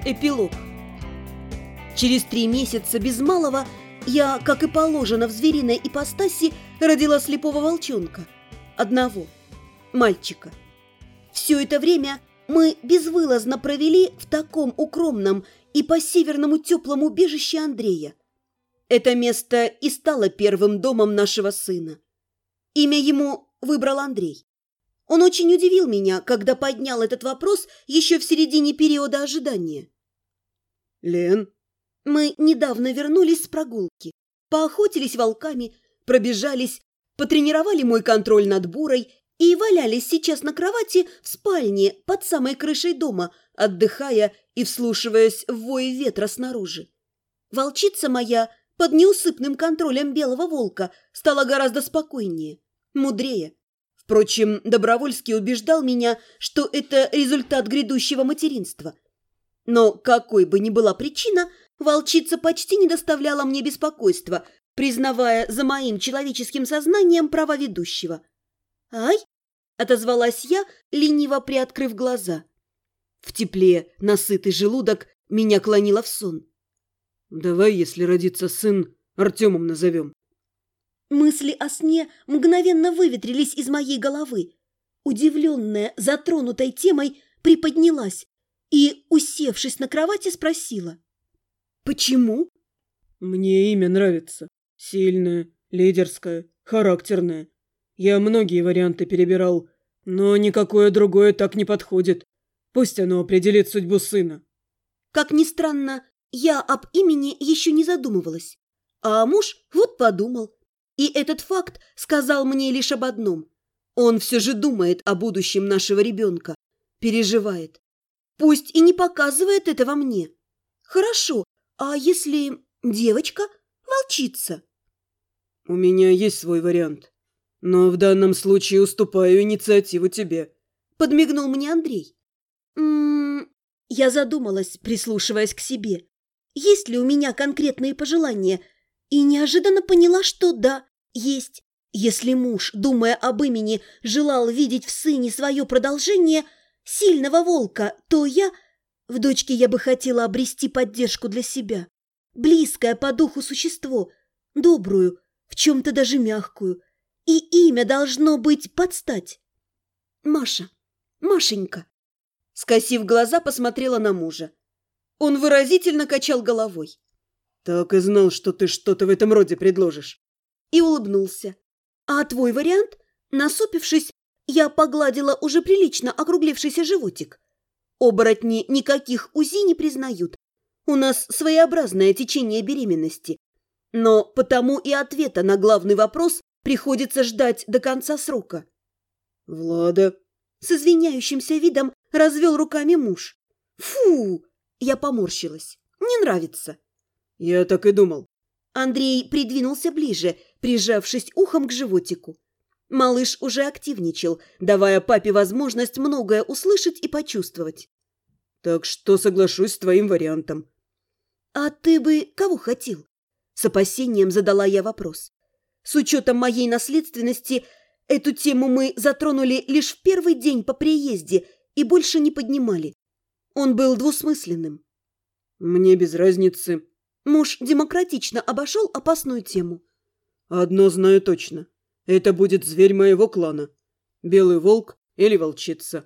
Эпилог. Через 3 месяца без малого я, как и положено в звериной ипостаси, родила слепого волчонка. Одного. Мальчика. Все это время мы безвылазно провели в таком укромном и по-северному теплом убежище Андрея. Это место и стало первым домом нашего сына. Имя ему выбрал Андрей. Он очень удивил меня, когда поднял этот вопрос еще в середине периода ожидания. «Лен?» Мы недавно вернулись с прогулки, поохотились волками, пробежались, потренировали мой контроль над бурой и валялись сейчас на кровати в спальне под самой крышей дома, отдыхая и вслушиваясь в вой ветра снаружи. Волчица моя под неусыпным контролем белого волка стала гораздо спокойнее, мудрее. Впрочем, Добровольский убеждал меня, что это результат грядущего материнства. Но какой бы ни была причина, волчица почти не доставляла мне беспокойства, признавая за моим человеческим сознанием права ведущего. «Ай!» – отозвалась я, лениво приоткрыв глаза. В тепле насытый желудок меня клонило в сон. «Давай, если родится сын, Артемом назовем». Мысли о сне мгновенно выветрились из моей головы. Удивленная, затронутой темой, приподнялась и, усевшись на кровати, спросила. «Почему?» «Мне имя нравится. Сильное, лидерское, характерное. Я многие варианты перебирал, но никакое другое так не подходит. Пусть оно определит судьбу сына». Как ни странно, я об имени еще не задумывалась. А муж вот подумал. И этот факт сказал мне лишь об одном. Он все же думает о будущем нашего ребенка, переживает. Пусть и не показывает этого мне. Хорошо, а если девочка, волчица? «У меня есть свой вариант, но в данном случае уступаю инициативу тебе», — подмигнул мне Андрей. Я задумалась, прислушиваясь к себе. Есть ли у меня конкретные пожелания? И неожиданно поняла, что да, есть. Если муж, думая об имени, желал видеть в сыне свое продолжение, сильного волка, то я... В дочке я бы хотела обрести поддержку для себя. Близкое по духу существо, добрую, в чем-то даже мягкую. И имя должно быть под стать. Маша, Машенька. Скосив глаза, посмотрела на мужа. Он выразительно качал головой. «Так и знал, что ты что-то в этом роде предложишь». И улыбнулся. «А твой вариант?» Насупившись, я погладила уже прилично округлившийся животик. Оборотни никаких УЗИ не признают. У нас своеобразное течение беременности. Но потому и ответа на главный вопрос приходится ждать до конца срока. «Влада», — с извиняющимся видом развел руками муж. «Фу!» — я поморщилась. «Не нравится». «Я так и думал». Андрей придвинулся ближе, прижавшись ухом к животику. Малыш уже активничал, давая папе возможность многое услышать и почувствовать. «Так что соглашусь с твоим вариантом». «А ты бы кого хотел?» С опасением задала я вопрос. С учетом моей наследственности, эту тему мы затронули лишь в первый день по приезде и больше не поднимали. Он был двусмысленным. «Мне без разницы». Муж демократично обошел опасную тему. «Одно знаю точно. Это будет зверь моего клана. Белый волк или волчица».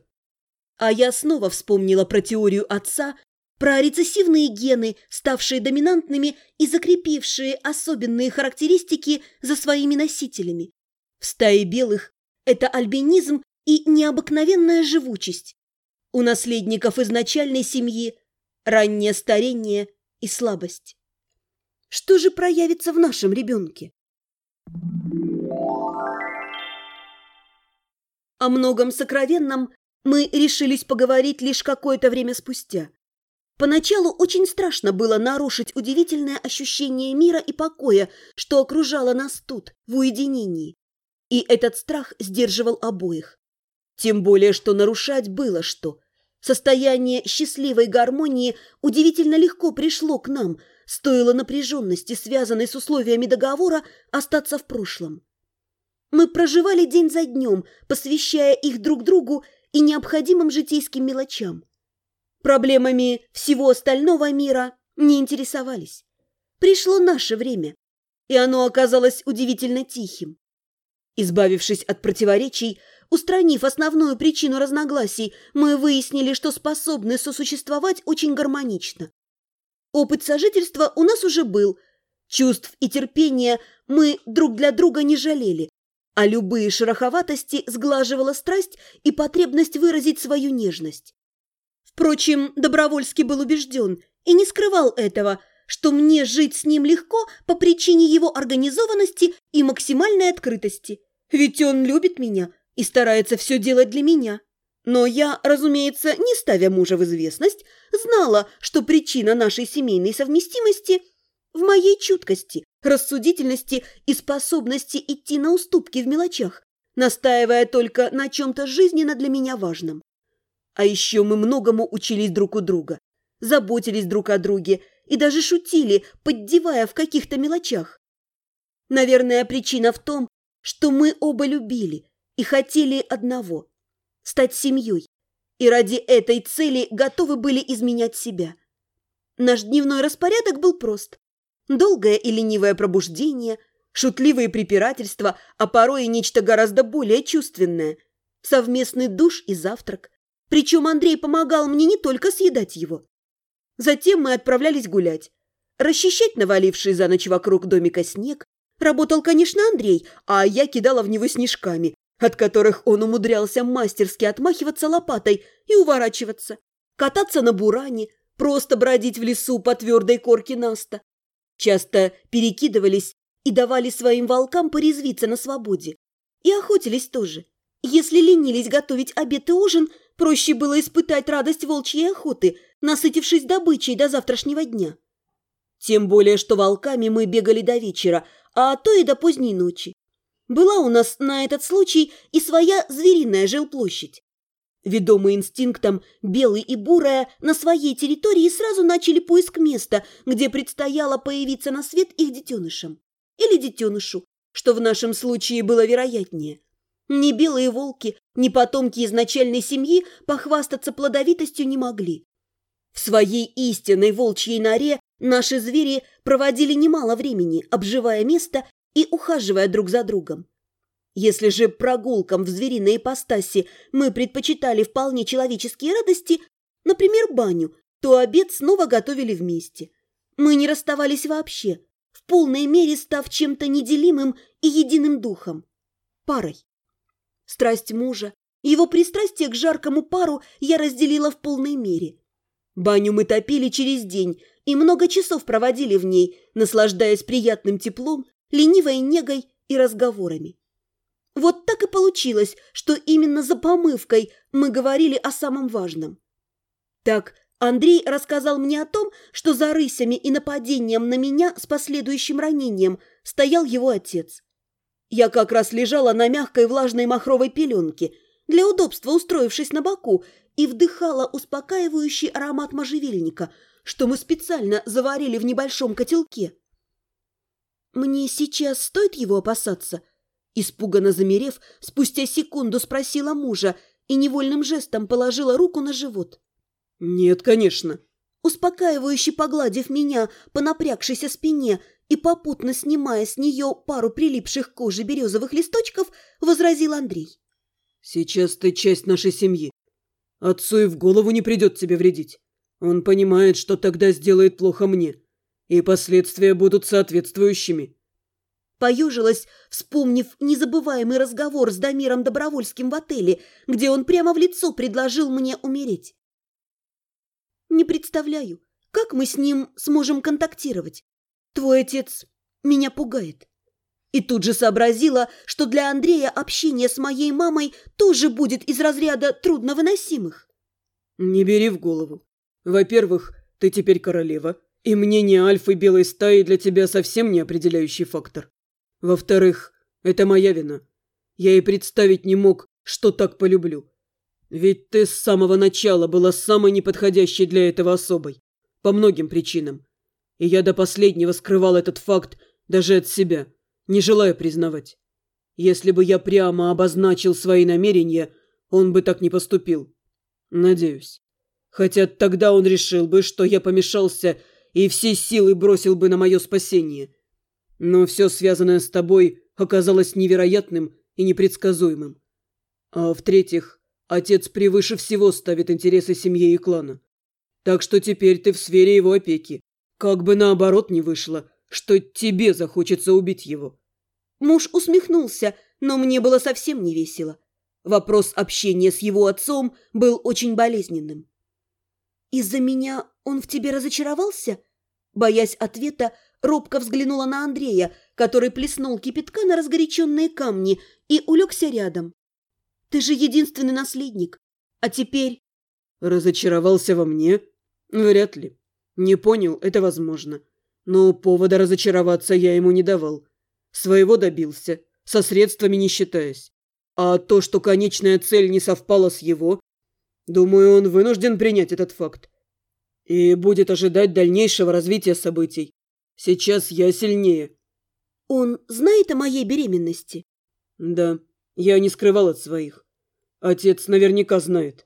А я снова вспомнила про теорию отца, про рецессивные гены, ставшие доминантными и закрепившие особенные характеристики за своими носителями. В стае белых это альбинизм и необыкновенная живучесть. У наследников изначальной семьи раннее старение и слабость. Что же проявится в нашем ребенке? О многом сокровенном мы решились поговорить лишь какое-то время спустя. Поначалу очень страшно было нарушить удивительное ощущение мира и покоя, что окружало нас тут, в уединении. И этот страх сдерживал обоих. Тем более, что нарушать было что. Состояние счастливой гармонии удивительно легко пришло к нам, стоило напряженности, связанной с условиями договора, остаться в прошлом. Мы проживали день за днем, посвящая их друг другу и необходимым житейским мелочам. Проблемами всего остального мира не интересовались. Пришло наше время, и оно оказалось удивительно тихим. Избавившись от противоречий, устранив основную причину разногласий, мы выяснили, что способны сосуществовать очень гармонично. Опыт сожительства у нас уже был. Чувств и терпения мы друг для друга не жалели, а любые шероховатости сглаживала страсть и потребность выразить свою нежность. Впрочем, Добровольский был убежден и не скрывал этого, что мне жить с ним легко по причине его организованности и максимальной открытости. Ведь он любит меня и старается все делать для меня. Но я, разумеется, не ставя мужа в известность, знала, что причина нашей семейной совместимости в моей чуткости, рассудительности и способности идти на уступки в мелочах, настаивая только на чем-то жизненно для меня важном. А еще мы многому учились друг у друга, заботились друг о друге и даже шутили, поддевая в каких-то мелочах. Наверное, причина в том, что мы оба любили и хотели одного – стать семьей, и ради этой цели готовы были изменять себя. Наш дневной распорядок был прост. Долгое и ленивое пробуждение, шутливые препирательства, а порой и нечто гораздо более чувственное – совместный душ и завтрак. Причем Андрей помогал мне не только съедать его. Затем мы отправлялись гулять, расчищать наваливший за ночь вокруг домика снег. Работал, конечно, Андрей, а я кидала в него снежками, от которых он умудрялся мастерски отмахиваться лопатой и уворачиваться, кататься на буране, просто бродить в лесу по твердой корке наста. Часто перекидывались и давали своим волкам порезвиться на свободе. И охотились тоже. Если ленились готовить обед и ужин, проще было испытать радость волчьей охоты, насытившись добычей до завтрашнего дня. Тем более, что волками мы бегали до вечера, а то и до поздней ночи. Была у нас на этот случай и своя звериная жилплощадь. Ведомые инстинктом, Белый и Бурая на своей территории сразу начали поиск места, где предстояло появиться на свет их детенышам. Или детенышу, что в нашем случае было вероятнее. Ни белые волки, ни потомки изначальной семьи похвастаться плодовитостью не могли. В своей истинной волчьей норе наши звери проводили немало времени, обживая место и ухаживая друг за другом. Если же прогулкам в звериной ипостаси мы предпочитали вполне человеческие радости, например, баню, то обед снова готовили вместе. Мы не расставались вообще, в полной мере став чем-то неделимым и единым духом – парой. Страсть мужа, его пристрастие к жаркому пару я разделила в полной мере. Баню мы топили через день и много часов проводили в ней, наслаждаясь приятным теплом, ленивой негой и разговорами. Вот так и получилось, что именно за помывкой мы говорили о самом важном. Так Андрей рассказал мне о том, что за рысями и нападением на меня с последующим ранением стоял его отец. Я как раз лежала на мягкой влажной махровой пеленке, для удобства устроившись на боку, и вдыхала успокаивающий аромат можжевельника, что мы специально заварили в небольшом котелке. «Мне сейчас стоит его опасаться?» Испуганно замерев, спустя секунду спросила мужа и невольным жестом положила руку на живот. «Нет, конечно». Успокаивающе погладив меня по напрягшейся спине и попутно снимая с нее пару прилипших к коже березовых листочков, возразил Андрей. «Сейчас ты часть нашей семьи. Отцу и в голову не придет тебе вредить. Он понимает, что тогда сделает плохо мне, и последствия будут соответствующими». Поежилась, вспомнив незабываемый разговор с Дамиром Добровольским в отеле, где он прямо в лицо предложил мне умереть. «Не представляю, как мы с ним сможем контактировать. Твой отец меня пугает». И тут же сообразила, что для Андрея общение с моей мамой тоже будет из разряда трудновыносимых. «Не бери в голову. Во-первых, ты теперь королева, и мнение альфы белой стаи для тебя совсем не определяющий фактор. Во-вторых, это моя вина. Я и представить не мог, что так полюблю. Ведь ты с самого начала была самой неподходящей для этого особой. По многим причинам. И я до последнего скрывал этот факт даже от себя, не желая признавать. Если бы я прямо обозначил свои намерения, он бы так не поступил. Надеюсь. Хотя тогда он решил бы, что я помешался и все силы бросил бы на мое спасение. Но все связанное с тобой оказалось невероятным и непредсказуемым. А в-третьих, отец превыше всего ставит интересы семьи и клана. Так что теперь ты в сфере его опеки. Как бы наоборот ни вышло, что тебе захочется убить его». Муж усмехнулся, но мне было совсем не весело. Вопрос общения с его отцом был очень болезненным. «Из-за меня он в тебе разочаровался?» Боясь ответа, робко взглянула на Андрея, который плеснул кипятка на разгоряченные камни и улегся рядом. «Ты же единственный наследник. А теперь...» «Разочаровался во мне? Вряд ли. Не понял, это возможно. Но повода разочароваться я ему не давал. Своего добился, со средствами не считаясь. А то, что конечная цель не совпала с его, думаю, он вынужден принять этот факт. И будет ожидать дальнейшего развития событий. Сейчас я сильнее». «Он знает о моей беременности?» «Да, я не скрывал от своих. Отец наверняка знает».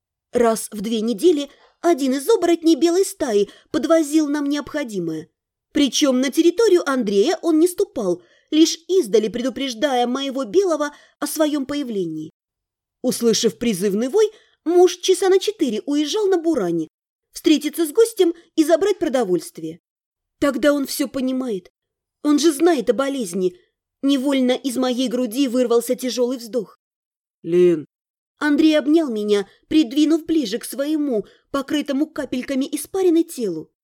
Раз в 2 недели один из оборотней белой стаи подвозил нам необходимое. Причем на территорию Андрея он не ступал, лишь издали предупреждая моего белого о своем появлении. Услышав призывный вой, муж часа на 4 уезжал на Буране, встретиться с гостем и забрать продовольствие. Тогда он все понимает. Он же знает о болезни. Невольно из моей груди вырвался тяжелый вздох. «Лен». Андрей обнял меня, придвинув ближе к своему, покрытому капельками испарины телу.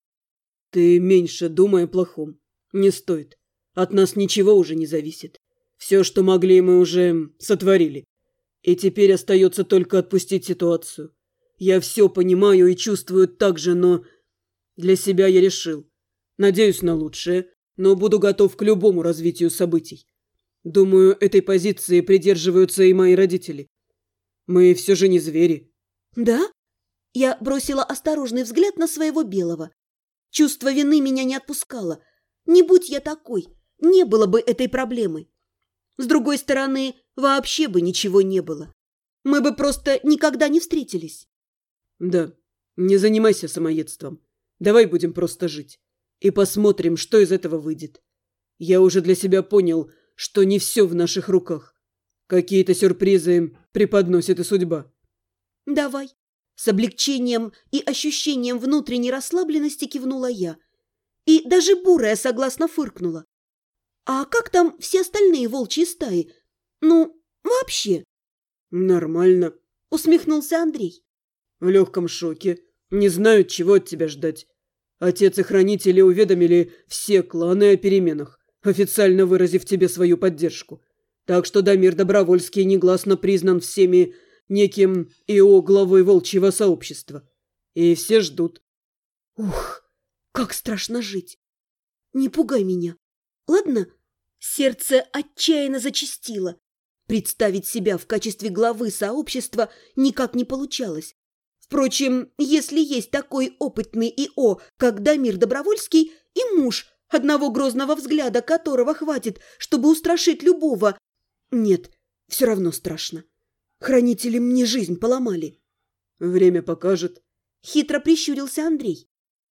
«Ты меньше думай о плохом. Не стоит. От нас ничего уже не зависит. Все, что могли, мы уже сотворили. И теперь остается только отпустить ситуацию. Я все понимаю и чувствую так же, но для себя я решил. Надеюсь на лучшее, но буду готов к любому развитию событий. Думаю, этой позиции придерживаются и мои родители. Мы все же не звери». «Да?» Я бросила осторожный взгляд на своего белого. Чувство вины меня не отпускало. Не будь я такой, не было бы этой проблемы. С другой стороны, вообще бы ничего не было. Мы бы просто никогда не встретились. «Да, не занимайся самоедством. Давай будем просто жить. И посмотрим, что из этого выйдет. Я уже для себя понял, что не все в наших руках. Какие-то сюрпризы преподносит и судьба». «Давай». С облегчением и ощущением внутренней расслабленности кивнула я. И даже бурая согласно фыркнула. «А как там все остальные волчьи стаи? Ну, вообще?» «Нормально», — усмехнулся Андрей. «В легком шоке. Не знают, чего от тебя ждать. Отец и хранители уведомили все кланы о переменах, официально выразив тебе свою поддержку. Так что Дамир Добровольский негласно признан всеми неким ИО главой волчьего сообщества. И все ждут». «Ух, как страшно жить! Не пугай меня, ладно?» Сердце отчаянно зачастило. Представить себя в качестве главы сообщества никак не получалось. Впрочем, если есть такой опытный ИО, как Дамир Добровольский, и муж, одного грозного взгляда которого хватит, чтобы устрашить любого... Нет, все равно страшно. Хранители мне жизнь поломали. «Время покажет». Хитро прищурился Андрей.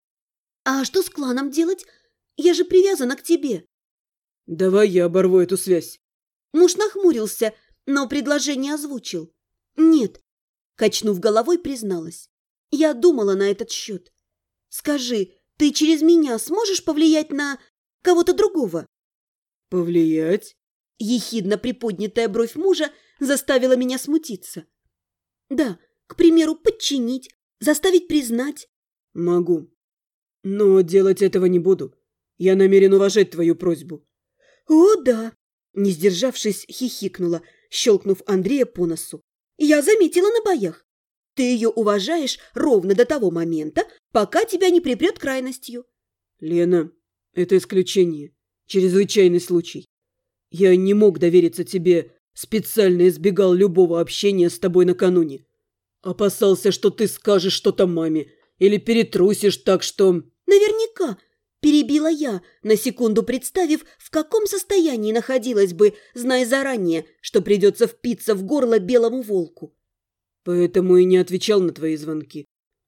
«А что с кланом делать? Я же привязана к тебе». «Давай я оборву эту связь». Муж нахмурился, но предложение озвучил. «Нет», — качнув головой, призналась. «Я думала на этот счет. Скажи, ты через меня сможешь повлиять на кого-то другого?» «Повлиять?» Ехидно приподнятая бровь мужа заставила меня смутиться. «Да, к примеру, подчинить, заставить признать». «Могу. Но делать этого не буду. Я намерен уважать твою просьбу». «О, да!» – не сдержавшись, хихикнула, щелкнув Андрея по носу. «Я заметила на боях. Ты ее уважаешь ровно до того момента, пока тебя не припрет крайностью». «Лена, это исключение. Чрезвычайный случай. Я не мог довериться тебе, специально избегал любого общения с тобой накануне. Опасался, что ты скажешь что-то маме или перетрусишь так, что...» «Наверняка», – перебила я, на секунду представив, в каком состоянии находилась бы, зная заранее, что придется впиться в горло белому волку. «Поэтому и не отвечал на твои звонки.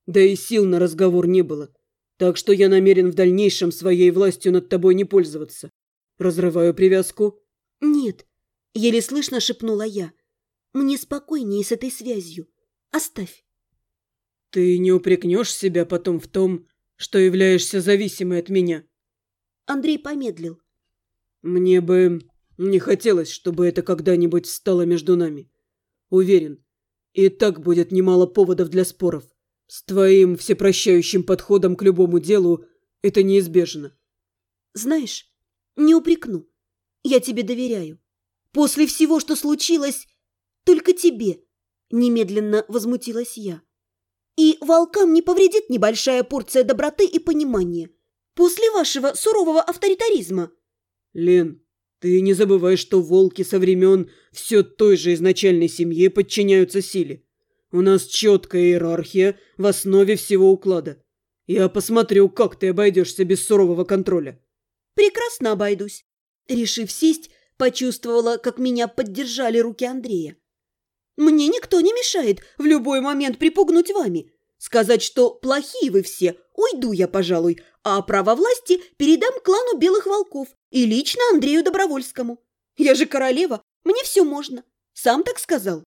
Да и сил на разговор не было. Так что я намерен в дальнейшем своей властью над тобой не пользоваться. Разрываю привязку. «Нет», — еле слышно шепнула я. «Мне спокойнее с этой связью. Оставь». Ты не упрекнешь себя потом в том, что являешься зависимой от меня? Андрей помедлил. Мне бы не хотелось, чтобы это когда-нибудь стало между нами. Уверен, и так будет немало поводов для споров. С твоим всепрощающим подходом к любому делу это неизбежно. «Знаешь, не упрекну. Я тебе доверяю. После всего, что случилось, только тебе», — немедленно возмутилась я. «И волкам не повредит небольшая порция доброты и понимания после вашего сурового авторитаризма». Лен, ты не забывай, что волки со времен все той же изначальной семьи подчиняются силе. У нас четкая иерархия в основе всего уклада. Я посмотрю, как ты обойдешься без сурового контроля. «Прекрасно обойдусь». Решив сесть, почувствовала, как меня поддержали руки Андрея. «Мне никто не мешает в любой момент припугнуть вами. Сказать, что плохие вы все, уйду я, пожалуй, а право власти передам клану Белых Волков и лично Андрею Добровольскому. Я же королева, мне все можно. Сам так сказал».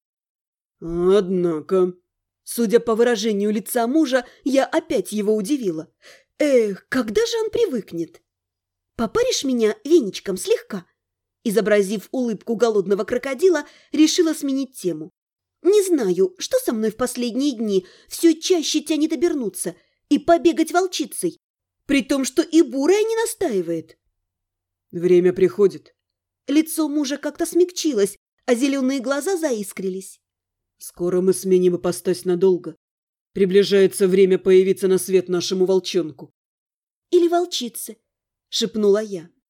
Однако, Судя по выражению лица мужа, я опять его удивила. Эх, когда же он привыкнет? «Попаришь меня веничком слегка?» Изобразив улыбку голодного крокодила, решила сменить тему. «Не знаю, что со мной в последние дни все чаще тянет обернуться и побегать волчицей, при том, что и бурая не настаивает». время приходит. Лицо мужа как-то смягчилось, а зеленые глаза заискрились. Скоро мы сменим ипостась надолго. Приближается время появиться на свет нашему волчонку. «Или волчице», — шепнула я.